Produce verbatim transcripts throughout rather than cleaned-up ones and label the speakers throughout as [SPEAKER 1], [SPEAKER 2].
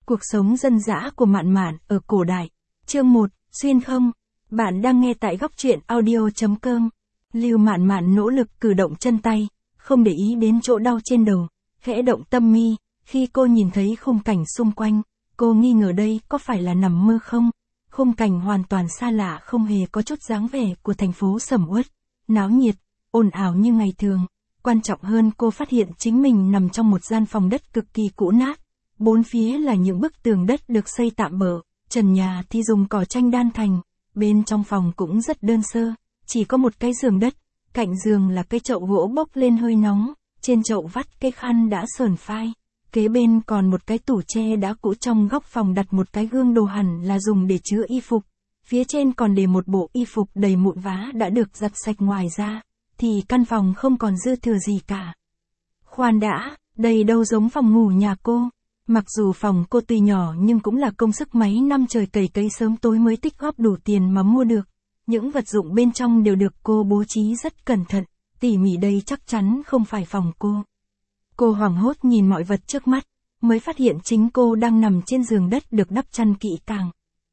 [SPEAKER 1] Cuộc sống dân dã của Mạn Mạn ở cổ đại. Chương một, xuyên không. Bạn đang nghe tại góc truyện audio chấm com. Lưu Mạn Mạn nỗ lực cử động chân tay, không để ý đến chỗ đau trên đầu, khẽ động tâm mi, khi cô nhìn thấy khung cảnh xung quanh, cô nghi ngờ đây có phải là nằm mơ không? Khung cảnh hoàn toàn xa lạ, không hề có chút dáng vẻ của thành phố sầm uất, náo nhiệt, ồn ào như ngày thường. Quan trọng hơn, cô phát hiện chính mình nằm trong một gian phòng đất cực kỳ cũ nát. Bốn phía là những bức tường đất được xây tạm bợ, trần nhà thì dùng cỏ tranh đan thành, bên trong phòng cũng rất đơn sơ, chỉ có một cái giường đất, cạnh giường là cái chậu gỗ bốc lên hơi nóng, trên chậu vắt cái khăn đã sờn phai, kế bên còn một cái tủ tre đá cũ, trong góc phòng đặt một cái gương đồ hẳn là dùng để chứa y phục, phía trên còn để một bộ y phục đầy mụn vá đã được giặt sạch, ngoài ra thì căn phòng không còn dư thừa gì cả. Khoan đã, đây đâu giống phòng ngủ nhà cô. Mặc dù phòng cô tuy nhỏ nhưng cũng là công sức mấy năm trời cày cấy sớm tối mới tích góp đủ tiền mà mua được. Những vật dụng bên trong đều được cô bố trí rất cẩn thận, tỉ mỉ, đây chắc chắn không phải phòng cô. Cô hoảng hốt nhìn mọi vật trước mắt, mới phát hiện chính cô đang nằm trên giường đất được đắp chăn kỹ càng.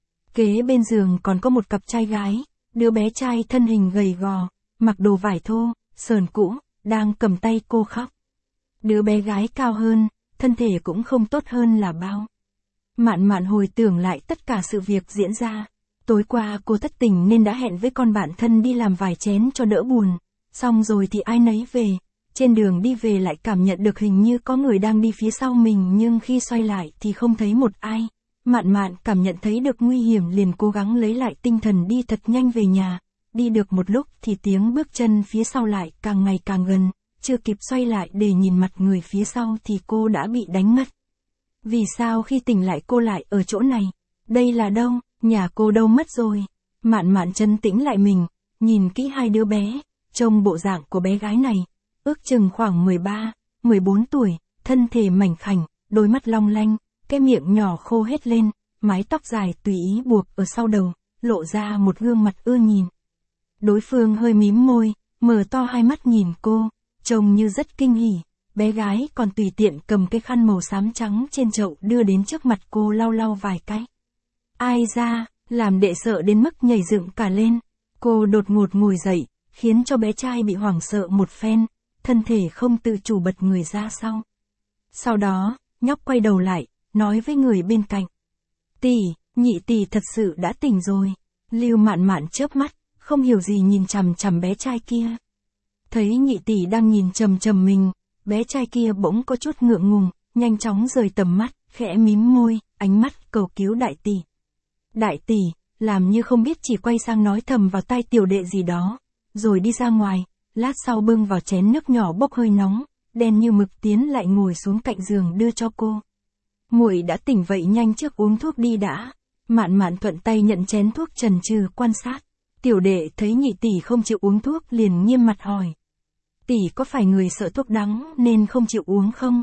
[SPEAKER 1] Kế bên giường còn có một cặp trai gái, đứa bé trai thân hình gầy gò, mặc đồ vải thô, sờn cũ, đang cầm tay cô khóc. Đứa bé gái cao hơn, thân thể cũng không tốt hơn là bao. Mạn Mạn hồi tưởng lại tất cả sự việc diễn ra. Tối qua cô thất tình nên đã hẹn với con bạn thân đi làm vài chén cho đỡ buồn. Xong rồi thì ai nấy về. Trên đường đi về lại cảm nhận được hình như có người đang đi phía sau mình, nhưng khi xoay lại thì không thấy một ai. Mạn Mạn cảm nhận thấy được nguy hiểm, liền cố gắng lấy lại tinh thần đi thật nhanh về nhà. Đi được một lúc thì tiếng bước chân phía sau lại càng ngày càng gần. Chưa kịp xoay lại để nhìn mặt người phía sau thì cô đã bị đánh ngất. Vì sao khi tỉnh lại cô lại ở chỗ này? Đây là đâu? Nhà cô đâu mất rồi? Mạn Mạn trấn tĩnh lại mình, nhìn kỹ hai đứa bé, trông bộ dạng của bé gái này, ước chừng khoảng mười ba, mười bốn tuổi, thân thể mảnh khảnh, đôi mắt long lanh, cái miệng nhỏ khô hết lên, mái tóc dài tùy ý buộc ở sau đầu, lộ ra một gương mặt ưa nhìn. Đối phương hơi mím môi, mở to hai mắt nhìn cô, trông như rất kinh hỉ. Bé gái còn tùy tiện cầm cái khăn màu xám trắng trên chậu đưa đến trước mặt cô lau lau vài cái. Ai ra, làm đệ sợ đến mức nhảy dựng cả lên. Cô đột ngột ngồi dậy, khiến cho bé trai bị hoảng sợ một phen, thân thể không tự chủ bật người ra sau. Sau đó, nhóc quay đầu lại, nói với người bên cạnh. Tỷ, nhị tỷ thật sự đã tỉnh rồi. Lưu Mạn Mạn chớp mắt, không hiểu gì nhìn chằm chằm bé trai kia. Thấy nhị tỷ đang nhìn chằm chằm mình, bé trai kia bỗng có chút ngượng ngùng, nhanh chóng rời tầm mắt, khẽ mím môi, ánh mắt cầu cứu đại tỷ. Đại tỷ, làm như không biết, chỉ quay sang nói thầm vào tai tiểu đệ gì đó, rồi đi ra ngoài, lát sau bưng vào chén nước nhỏ bốc hơi nóng, đen như mực, tiến lại ngồi xuống cạnh giường đưa cho cô. Muội đã tỉnh vậy, nhanh trước uống thuốc đi đã. Mạn Mạn thuận tay nhận chén thuốc, chần chừ quan sát. Tiểu đệ thấy nhị tỷ không chịu uống thuốc liền nghiêm mặt hỏi. Tỷ có phải người sợ thuốc đắng nên không chịu uống không?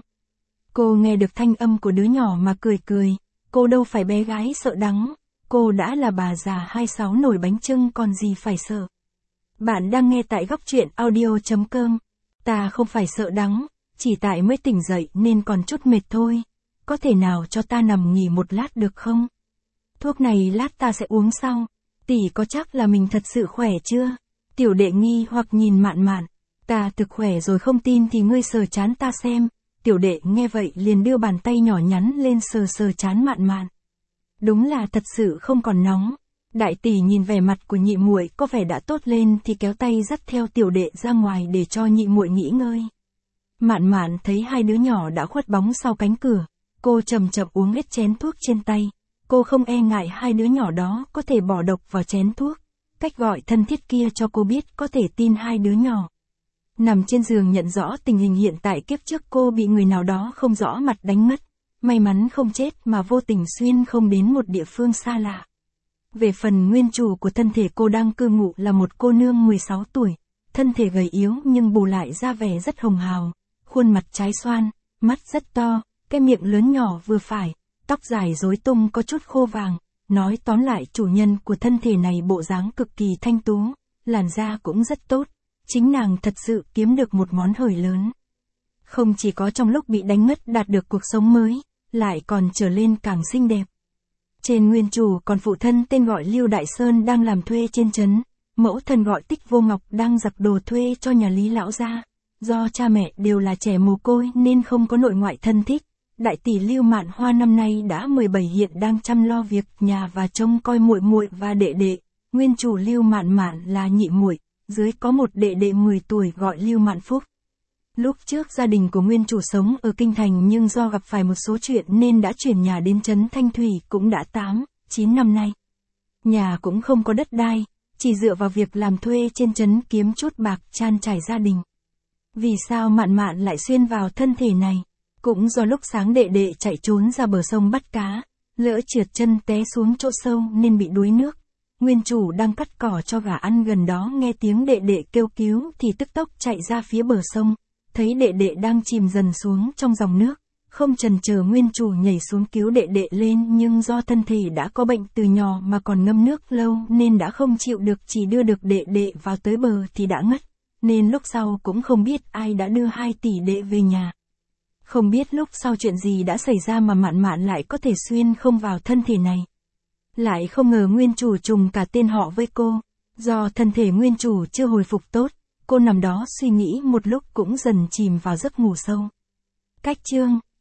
[SPEAKER 1] Cô nghe được thanh âm của đứa nhỏ mà cười cười. Cô đâu phải bé gái sợ đắng. Cô đã là bà già hai sáu nồi bánh chưng còn gì phải sợ. Bạn đang nghe tại góc truyện audio chấm com. Ta không phải sợ đắng, chỉ tại mới tỉnh dậy nên còn chút mệt thôi. Có thể nào cho ta nằm nghỉ một lát được không? Thuốc này lát ta sẽ uống sau. Tỷ có chắc là mình thật sự khỏe chưa? Tiểu đệ nghi hoặc nhìn Mạn Mạn. Ta thực khỏe rồi, không tin thì ngươi sờ trán ta xem. Tiểu đệ nghe vậy liền đưa bàn tay nhỏ nhắn lên sờ sờ trán Mạn Mạn. Đúng là thật sự không còn nóng. Đại tỷ nhìn vẻ mặt của nhị muội có vẻ đã tốt lên thì kéo tay dắt theo tiểu đệ ra ngoài để cho nhị muội nghỉ ngơi. Mạn Mạn thấy hai đứa nhỏ đã khuất bóng sau cánh cửa, cô chậm chậm uống hết chén thuốc trên tay. Cô không e ngại hai đứa nhỏ đó có thể bỏ độc vào chén thuốc. Cách gọi thân thiết kia cho cô biết có thể tin hai đứa nhỏ. Nằm trên giường nhận rõ tình hình hiện tại, kiếp trước cô bị người nào đó không rõ mặt đánh mất. May mắn không chết mà vô tình xuyên không đến một địa phương xa lạ. Về phần nguyên chủ của thân thể cô đang cư ngụ là một cô nương mười sáu tuổi. Thân thể gầy yếu nhưng bù lại ra vẻ rất hồng hào. Khuôn mặt trái xoan, mắt rất to, cái miệng lớn nhỏ vừa phải, tóc dài rối tung có chút khô vàng. Nói tóm lại, chủ nhân của thân thể này bộ dáng cực kỳ thanh tú, làn da cũng rất tốt. Chính nàng thật sự kiếm được một món hời lớn. Không chỉ có trong lúc bị đánh ngất đạt được cuộc sống mới, lại còn trở lên càng xinh đẹp. Trên nguyên chủ còn phụ thân tên gọi Lưu Đại Sơn đang làm thuê trên trấn, mẫu thân gọi Tích Vô Ngọc đang giặt đồ thuê cho nhà Lý lão gia. Do cha mẹ đều là trẻ mồ côi nên không có nội ngoại thân thích, đại tỷ Lưu Mạn Hoa năm nay đã mười bảy, hiện đang chăm lo việc nhà và trông coi muội muội và đệ đệ. Nguyên chủ Lưu Mạn Mạn là nhị muội, dưới có một đệ đệ mười tuổi gọi Lưu Mạn Phúc. Lúc trước gia đình của nguyên chủ sống ở Kinh Thành nhưng do gặp phải một số chuyện nên đã chuyển nhà đến trấn Thanh Thủy cũng đã tám, chín năm nay. Nhà cũng không có đất đai, chỉ dựa vào việc làm thuê trên trấn kiếm chút bạc chan trải gia đình. Vì sao Mạn Mạn lại xuyên vào thân thể này? Cũng do lúc sáng đệ đệ chạy trốn ra bờ sông bắt cá, lỡ trượt chân té xuống chỗ sâu nên bị đuối nước. Nguyên chủ đang cắt cỏ cho gà ăn gần đó nghe tiếng đệ đệ kêu cứu thì tức tốc chạy ra phía bờ sông, thấy đệ đệ đang chìm dần xuống trong dòng nước, không chần chờ nguyên chủ nhảy xuống cứu đệ đệ lên, nhưng do thân thể đã có bệnh từ nhỏ mà còn ngâm nước lâu nên đã không chịu được, chỉ đưa được đệ đệ vào tới bờ thì đã ngất, nên lúc sau cũng không biết ai đã đưa hai tỷ đệ về nhà. Không biết lúc sau chuyện gì đã xảy ra mà Mạn Mạn lại có thể xuyên không vào thân thể này. Lại không ngờ nguyên chủ trùng cả tên họ với cô, do thân thể nguyên chủ chưa hồi phục tốt, cô nằm đó suy nghĩ một lúc cũng dần chìm vào giấc ngủ sâu. Cách chương